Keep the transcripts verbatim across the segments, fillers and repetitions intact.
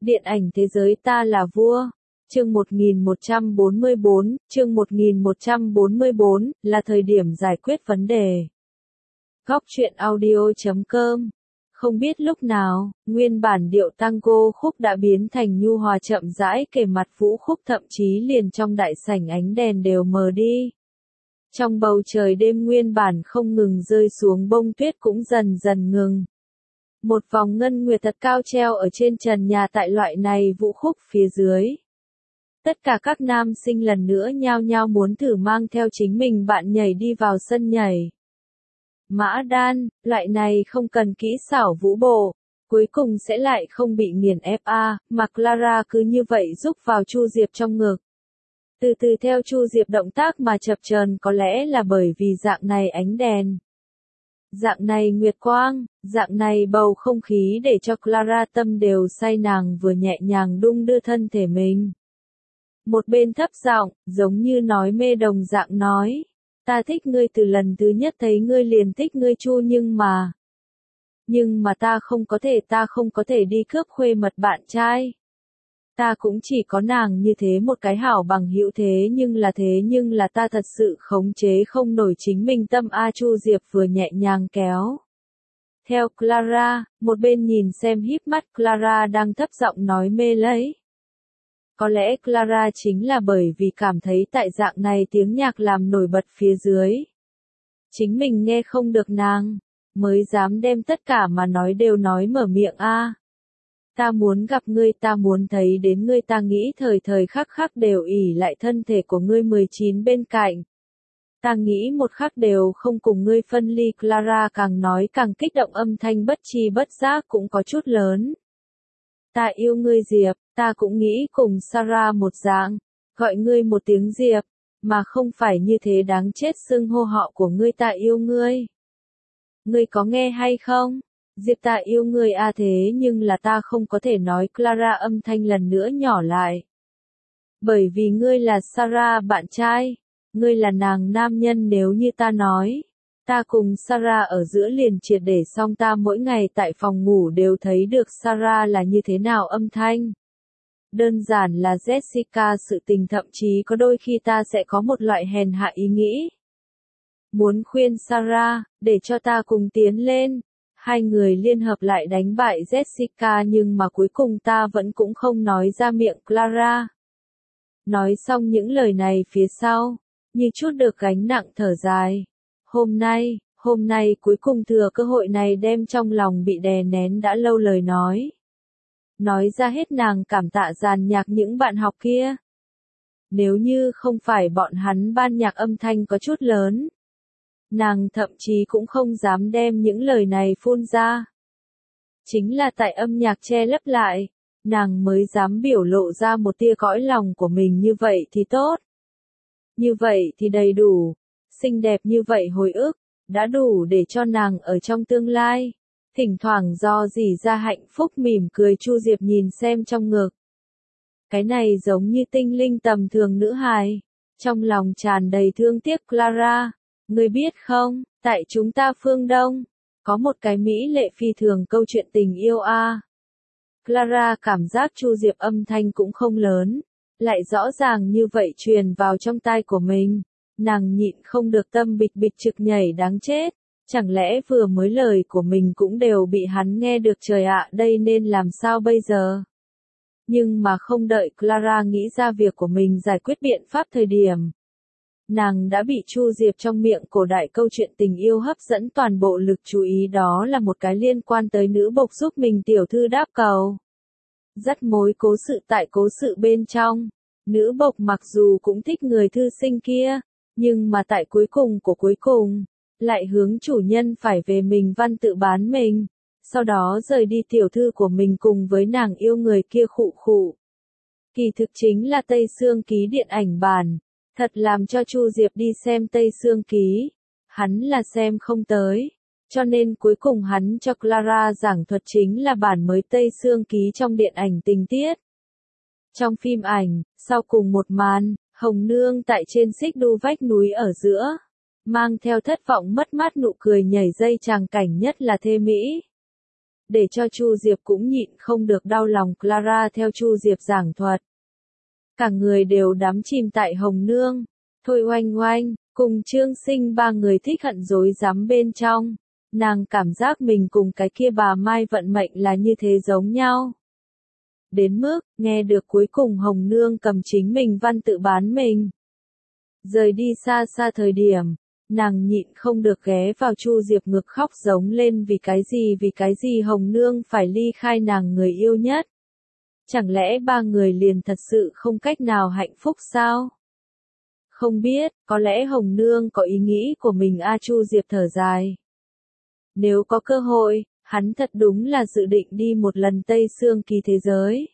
Điện ảnh thế giới ta là vua. Chương một nghìn một trăm bốn mươi bốn, chương một nghìn một trăm bốn mươi bốn, là thời điểm giải quyết vấn đề. Góc truyện audio chấm com. Không biết lúc nào, nguyên bản điệu tango khúc đã biến thành nhu hòa chậm rãi kề mặt vũ khúc, thậm chí liền trong đại sảnh ánh đèn đều mờ đi. Trong bầu trời đêm nguyên bản không ngừng rơi xuống bông tuyết cũng dần dần ngừng. Một vòng ngân nguyệt thật cao treo ở trên trần nhà tại loại này vũ khúc phía dưới. Tất cả các nam sinh lần nữa nhao nhao muốn thử mang theo chính mình bạn nhảy đi vào sân nhảy. Mã đan, loại này không cần kỹ xảo vũ bộ, cuối cùng sẽ lại không bị nghiền ép a, mà Clara cứ như vậy rúc vào Chu Diệp trong ngực. Từ từ theo Chu Diệp động tác mà chập chờn, có lẽ là bởi vì dạng này ánh đèn. Dạng này nguyệt quang, dạng này bầu không khí để cho Clara tâm đều say, nàng vừa nhẹ nhàng đung đưa thân thể mình. Một bên thấp giọng, giống như nói mê đồng dạng nói. Ta thích ngươi từ lần thứ nhất thấy ngươi liền thích ngươi Chu, nhưng mà. Nhưng mà ta không có thể, ta không có thể đi cướp khuê mật bạn trai. Ta cũng chỉ có nàng như thế một cái hảo bằng hữu, thế nhưng là thế nhưng là ta thật sự khống chế không nổi chính mình tâm a. Chu Diệp vừa nhẹ nhàng kéo theo Clara, một bên nhìn xem híp mắt Clara đang thấp giọng nói mê lấy. Có lẽ Clara chính là bởi vì cảm thấy tại dạng này tiếng nhạc làm nổi bật phía dưới. Chính mình nghe không được nàng, mới dám đem tất cả mà nói đều nói mở miệng a. Ta muốn gặp ngươi, ta muốn thấy đến ngươi, ta nghĩ thời thời khắc khắc đều ỷ lại thân thể của ngươi mười chín bên cạnh. Ta nghĩ một khắc đều không cùng ngươi phân ly. Clara càng nói càng kích động, âm thanh bất chi bất giác cũng có chút lớn. Ta yêu ngươi Diệp, ta cũng nghĩ cùng Sarah một dạng, gọi ngươi một tiếng Diệp, mà không phải như thế đáng chết xưng hô họ của ngươi. Ta yêu ngươi. Ngươi có nghe hay không? Diệp, ta yêu ngươi a, thế nhưng là ta không có thể nói. Clara âm thanh lần nữa nhỏ lại. Bởi vì ngươi là Sarah bạn trai, ngươi là nàng nam nhân, nếu như ta nói. Ta cùng Sarah ở giữa liền triệt để xong, ta mỗi ngày tại phòng ngủ đều thấy được Sarah là như thế nào âm thanh. Đơn giản là Jessica sự tình, thậm chí có đôi khi ta sẽ có một loại hèn hạ ý nghĩ. Muốn khuyên Sarah, để cho ta cùng tiến lên. Hai người liên hợp lại đánh bại Jessica, nhưng mà cuối cùng ta vẫn cũng không nói ra miệng. Clara nói xong những lời này phía sau, như chút được gánh nặng thở dài. Hôm nay, hôm nay cuối cùng thừa cơ hội này đem trong lòng bị đè nén đã lâu lời nói. Nói ra hết, nàng cảm tạ dàn nhạc những bạn học kia. Nếu như không phải bọn hắn ban nhạc âm thanh có chút lớn, nàng thậm chí cũng không dám đem những lời này phun ra. Chính là tại âm nhạc che lấp lại, nàng mới dám biểu lộ ra một tia cõi lòng của mình. Như vậy thì tốt. Như vậy thì đầy đủ. Xinh đẹp như vậy hồi ức, đã đủ để cho nàng ở trong tương lai. Thỉnh thoảng do dỉ ra hạnh phúc mỉm cười. Chu Diệp nhìn xem trong ngực. Cái này giống như tinh linh tầm thường nữ hài. Trong lòng tràn đầy thương tiếc. Clara, ngươi biết không, tại chúng ta phương Đông, có một cái mỹ lệ phi thường câu chuyện tình yêu a. Clara cảm giác Chu Diệp âm thanh cũng không lớn, lại rõ ràng như vậy truyền vào trong tai của mình. Nàng nhịn không được tâm bịch bịch trực nhảy, đáng chết. Chẳng lẽ vừa mới lời của mình cũng đều bị hắn nghe được, trời ạ, đây nên làm sao bây giờ? Nhưng mà không đợi Clara nghĩ ra việc của mình giải quyết biện pháp thời điểm. Nàng đã bị Chu Diệp trong miệng cổ đại câu chuyện tình yêu hấp dẫn toàn bộ lực chú ý, đó là một cái liên quan tới nữ bộc giúp mình tiểu thư đáp cầu. Dắt mối cố sự tại cố sự bên trong. Nữ bộc mặc dù cũng thích người thư sinh kia, nhưng mà tại cuối cùng của cuối cùng, lại hướng chủ nhân phải về mình văn tự bán mình, sau đó rời đi tiểu thư của mình cùng với nàng yêu người kia. Khụ khụ. Kỳ thực chính là Tây Sương Ký điện ảnh bản. Thật làm cho Chu Diệp đi xem Tây Sương Ký, hắn là xem không tới, cho nên cuối cùng hắn cho Clara giảng thuật chính là bản mới Tây Sương Ký trong điện ảnh tình tiết. Trong phim ảnh, sau cùng một màn, Hồng Nương tại trên xích đu vách núi ở giữa, mang theo thất vọng mất mát nụ cười nhảy dây, tràng cảnh nhất là thê mỹ. để cho Chu Diệp cũng nhịn không được đau lòng. Clara theo Chu Diệp giảng thuật. Cả người đều đắm chìm tại Hồng Nương, Thôi Oanh Oanh, cùng Trương Sinh ba người thích hận rối rắm bên trong. Nàng cảm giác mình cùng cái kia bà Mai vận mệnh là như thế giống nhau. Đến mức, nghe được cuối cùng Hồng Nương cầm chính mình văn tự bán mình. Rời đi xa xa thời điểm, nàng nhịn không được ghé vào Chu Diệp ngực khóc giống lên vì cái gì vì cái gì Hồng Nương phải ly khai nàng người yêu nhất. Chẳng lẽ ba người liền thật sự không cách nào hạnh phúc sao? Không biết, có lẽ Hồng Nương có ý nghĩ của mình a Chu Diệp thở dài. Nếu có cơ hội, hắn thật đúng là dự định đi một lần Tây Sương Kỳ thế giới.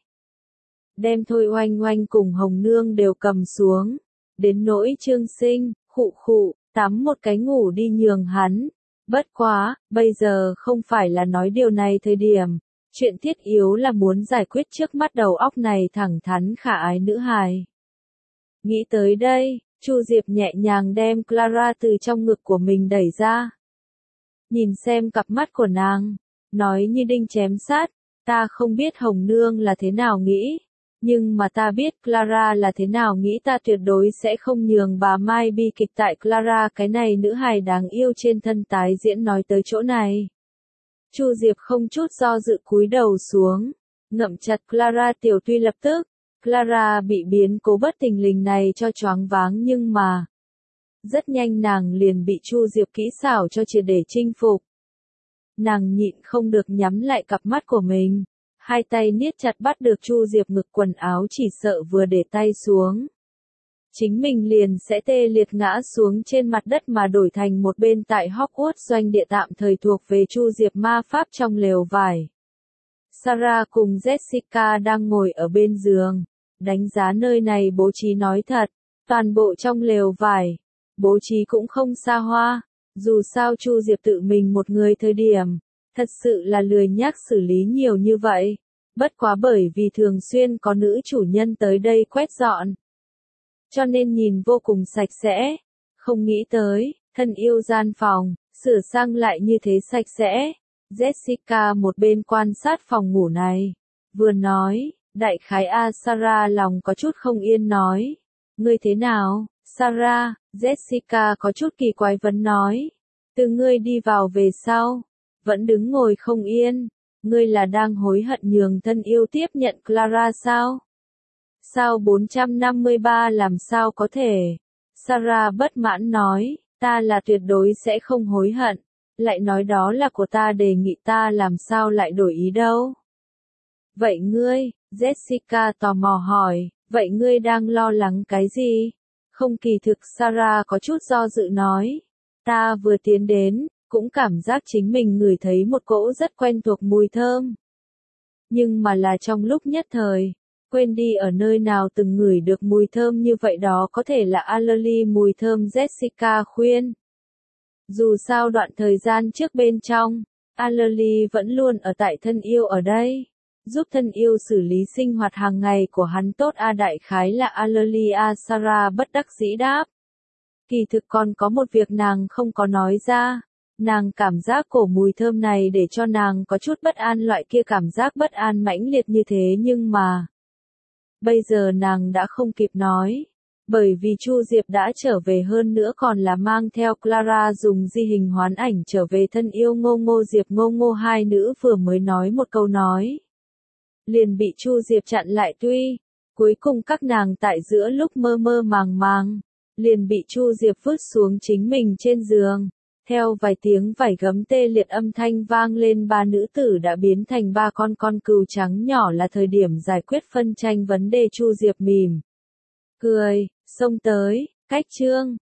Đem Thôi Oanh Oanh cùng Hồng Nương đều cầm xuống. Đến nỗi Trương Sinh, khụ khụ, tắm một cái ngủ đi nhường hắn. Bất quá, bây giờ không phải là nói điều này thời điểm. Chuyện thiết yếu là muốn giải quyết trước mắt đầu óc này thẳng thắn khả ái nữ hài. Nghĩ tới đây, Chu Diệp nhẹ nhàng đem Clara từ trong ngực của mình đẩy ra. Nhìn xem cặp mắt của nàng, nói như đinh chém sát, ta không biết Hồng Nương là thế nào nghĩ, nhưng mà ta biết Clara là thế nào nghĩ ta tuyệt đối sẽ không nhường bà Mai bi kịch tại Clara cái này nữ hài đáng yêu trên thân tái diễn nói tới chỗ này. Chu Diệp không chút do dự cúi đầu xuống, ngậm chặt Clara tiểu tuy lập tức, Clara bị biến cố bất thình lình này cho choáng váng nhưng mà, rất nhanh nàng liền bị Chu Diệp kỹ xảo cho triệt để chinh phục. Nàng nhịn không được nhắm lại cặp mắt của mình, hai tay niết chặt bắt được Chu Diệp ngực quần áo chỉ sợ vừa để tay xuống. Chính mình liền sẽ tê liệt ngã xuống trên mặt đất mà đổi thành một bên tại Hogwarts doanh địa tạm thời thuộc về Chu Diệp ma pháp trong lều vải. Sarah cùng Jessica đang ngồi ở bên giường, đánh giá nơi này bố trí nói thật, toàn bộ trong lều vải, bố trí cũng không xa hoa, dù sao Chu Diệp tự mình một người thời điểm, thật sự là lười nhác xử lý nhiều như vậy, bất quá bởi vì thường xuyên có nữ chủ nhân tới đây quét dọn. Cho nên nhìn vô cùng sạch sẽ, không nghĩ tới, thân yêu gian phòng, sửa sang lại như thế sạch sẽ. Jessica một bên quan sát phòng ngủ này, vừa nói, đại khái A Sarah lòng có chút không yên nói, ngươi thế nào, Sarah, Jessica có chút kỳ quái vấn nói, từ ngươi đi vào về sau, vẫn đứng ngồi không yên, ngươi là đang hối hận nhường thân yêu tiếp nhận Clara sao? Sao bốn trăm năm mươi ba làm sao có thể? Sarah bất mãn nói, ta là tuyệt đối sẽ không hối hận, lại nói đó là của ta đề nghị ta làm sao lại đổi ý đâu. Vậy ngươi, Jessica tò mò hỏi, vậy ngươi đang lo lắng cái gì? Không kỳ thực Sarah có chút do dự nói, ta vừa tiến đến, cũng cảm giác chính mình ngửi thấy một cỗ rất quen thuộc mùi thơm. Nhưng mà là trong lúc nhất thời, quên đi ở nơi nào từng ngửi được mùi thơm như vậy đó có thể là Allerly mùi thơm Jessica khuyên. Dù sao đoạn thời gian trước bên trong, Allerly vẫn luôn ở tại thân yêu ở đây, giúp thân yêu xử lý sinh hoạt hàng ngày của hắn tốt a đại khái là Allerly a Sarah bất đắc dĩ đáp. Kỳ thực còn có một việc nàng không có nói ra, nàng cảm giác cổ mùi thơm này để cho nàng có chút bất an loại kia cảm giác bất an mãnh liệt như thế nhưng mà, bây giờ nàng đã không kịp nói. Bởi vì Chu Diệp đã trở về hơn nữa còn là mang theo Clara dùng di hình hoán ảnh trở về thân yêu Ngô Ngô Diệp Ngô Ngô hai nữ vừa mới nói một câu nói. Liền bị Chu Diệp chặn lại tuy, cuối cùng các nàng tại giữa lúc mơ mơ màng màng, liền bị Chu Diệp vứt xuống chính mình trên giường. Theo vài tiếng vảy gấm tê liệt âm thanh vang lên ba nữ tử đã biến thành ba con con cừu trắng nhỏ là thời điểm giải quyết phân tranh vấn đề Chu Diệp mỉm. Cười, xông tới, cách chương,